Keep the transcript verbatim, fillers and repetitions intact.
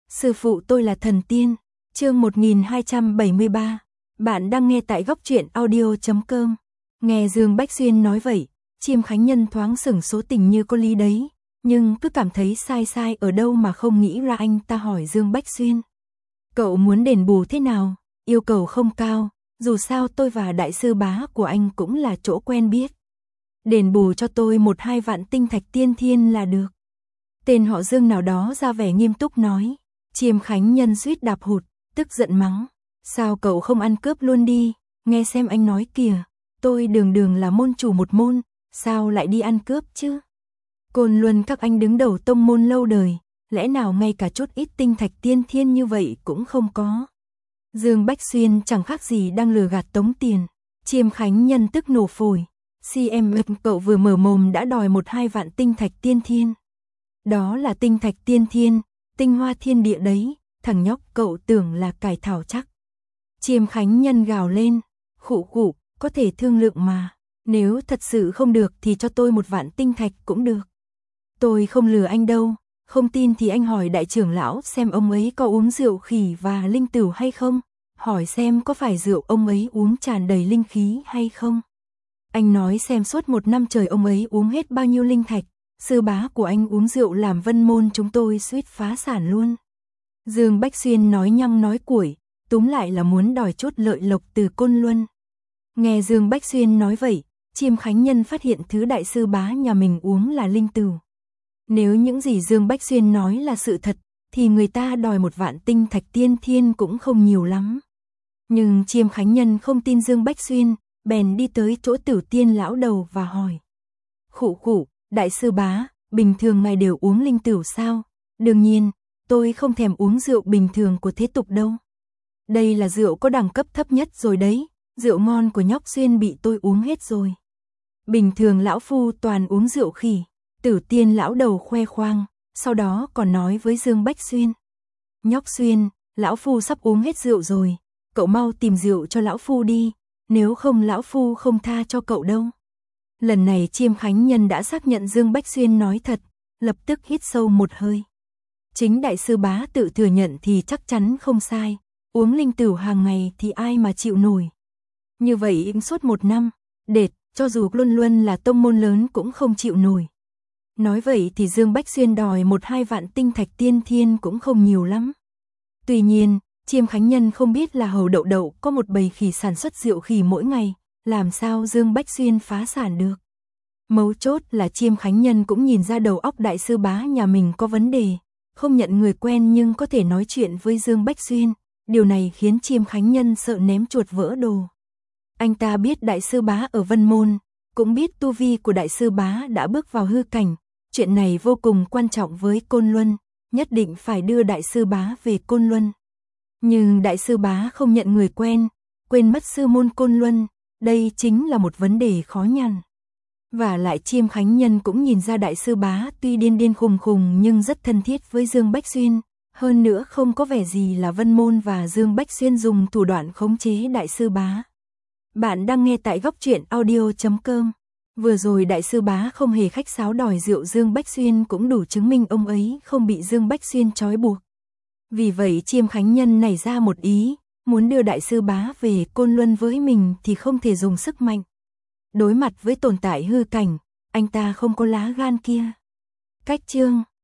Sư phụ tôi là thần tiên. Chương một nghìn hai trăm bảy mươi ba. Bạn đang nghe tại góc truyện audio chấm com. Nghe Dương Bách Xuyên nói vậy, Chiêm Khánh Nhân thoáng sửng số tình như có lý đấy, nhưng cứ cảm thấy sai sai ở đâu mà không nghĩ ra. Anh ta hỏi Dương Bách Xuyên: "Cậu muốn đền bù thế nào?" "Yêu cầu không cao, dù sao tôi và đại sư bá của anh cũng là chỗ quen biết. Đền bù cho tôi một hai vạn tinh thạch tiên thiên là được." Tên họ Dương nào đó ra vẻ nghiêm túc nói. Chiêm Khánh Nhân suýt đạp hụt, tức giận mắng: "Sao cậu không ăn cướp luôn đi, nghe xem anh nói kìa, tôi đường đường là môn chủ một môn, sao lại đi ăn cướp chứ? Côn Luân các anh đứng đầu tông môn lâu đời, lẽ nào ngay cả chút ít tinh thạch tiên thiên như vậy cũng không có?" Dương Bách Xuyên chẳng khác gì đang lừa gạt tống tiền. Chiêm Khánh Nhân tức nổ phổi: "xê em cậu vừa mở mồm đã đòi một hai vạn tinh thạch tiên thiên. Đó là tinh thạch tiên thiên, tinh hoa thiên địa đấy, thằng nhóc cậu tưởng là cải thảo chắc." Chiêm Khánh Nhân gào lên: "Khụ khụ, có thể thương lượng mà, nếu thật sự không được thì cho tôi một vạn tinh thạch cũng được. Tôi không lừa anh đâu, không tin thì anh hỏi đại trưởng lão xem ông ấy có uống rượu khỉ và linh tửu hay không, hỏi xem có phải rượu ông ấy uống tràn đầy linh khí hay không. Anh nói xem suốt một năm trời ông ấy uống hết bao nhiêu linh thạch, sư bá của anh uống rượu làm vân môn chúng tôi suýt phá sản luôn." Dương Bách Xuyên nói nhăng nói cuội, túm lại là muốn đòi chút lợi lộc từ Côn Luân. Nghe Dương Bách Xuyên nói vậy, Chiêm Khánh Nhân phát hiện thứ đại sư bá nhà mình uống là linh tửu. Nếu những gì Dương Bách Xuyên nói là sự thật, thì người ta đòi một vạn tinh thạch tiên thiên cũng không nhiều lắm. Nhưng Chiêm Khánh Nhân không tin Dương Bách Xuyên, bèn đi tới chỗ Tử Tiên lão đầu và hỏi: "Khụ khụ, đại sư bá, bình thường ngài đều uống linh tửu sao?" "Đương nhiên, tôi không thèm uống rượu bình thường của thế tục đâu. Đây là rượu có đẳng cấp thấp nhất rồi đấy, rượu ngon của nhóc Xuyên bị tôi uống hết rồi. Bình thường lão phu toàn uống rượu khỉ." Tử Tiên lão đầu khoe khoang, sau đó còn nói với Dương Bách Xuyên: "Nhóc Xuyên, lão phu sắp uống hết rượu rồi, cậu mau tìm rượu cho lão phu đi, nếu không lão phu không tha cho cậu đâu." Lần này Chiêm Khánh Nhân đã xác nhận Dương Bách Xuyên nói thật, lập tức hít sâu một hơi. Chính đại sư bá tự thừa nhận thì chắc chắn không sai, uống linh tửu hàng ngày thì ai mà chịu nổi. Như vậy suốt một năm, đệt, cho dù luôn luôn là tông môn lớn cũng không chịu nổi. Nói vậy thì Dương Bách Xuyên đòi một hai vạn tinh thạch tiên thiên cũng không nhiều lắm. Tuy nhiên, Chiêm Khánh Nhân không biết là Hầu Đậu Đậu có một bầy khỉ sản xuất rượu khỉ mỗi ngày, làm sao Dương Bách Xuyên phá sản được. Mấu chốt là Chiêm Khánh Nhân cũng nhìn ra đầu óc đại sư bá nhà mình có vấn đề, không nhận người quen nhưng có thể nói chuyện với Dương Bách Xuyên, điều này khiến Chiêm Khánh Nhân sợ ném chuột vỡ đồ. Anh ta biết đại sư bá ở Vân Môn, cũng biết tu vi của đại sư bá đã bước vào hư cảnh, chuyện này vô cùng quan trọng với Côn Luân, nhất định phải đưa đại sư bá về Côn Luân. Nhưng đại sư bá không nhận người quen, quên mất sư môn Côn Luân, đây chính là một vấn đề khó nhằn. Và lại Chiêm Khánh Nhân cũng nhìn ra đại sư bá tuy điên điên khùng khùng nhưng rất thân thiết với Dương Bách Xuyên, hơn nữa không có vẻ gì là Vân Môn và Dương Bách Xuyên dùng thủ đoạn khống chế đại sư bá. Bạn đang nghe tại góc truyện audio chấm com. Vừa rồi đại sư bá không hề khách sáo đòi rượu Dương Bách Xuyên cũng đủ chứng minh ông ấy không bị Dương Bách Xuyên trói buộc. Vì vậy Chiêm Khánh Nhân nảy ra một ý, muốn đưa đại sư bá về Côn Luân với mình thì không thể dùng sức mạnh. Đối mặt với tồn tại hư cảnh, anh ta không có lá gan kia. Cách chương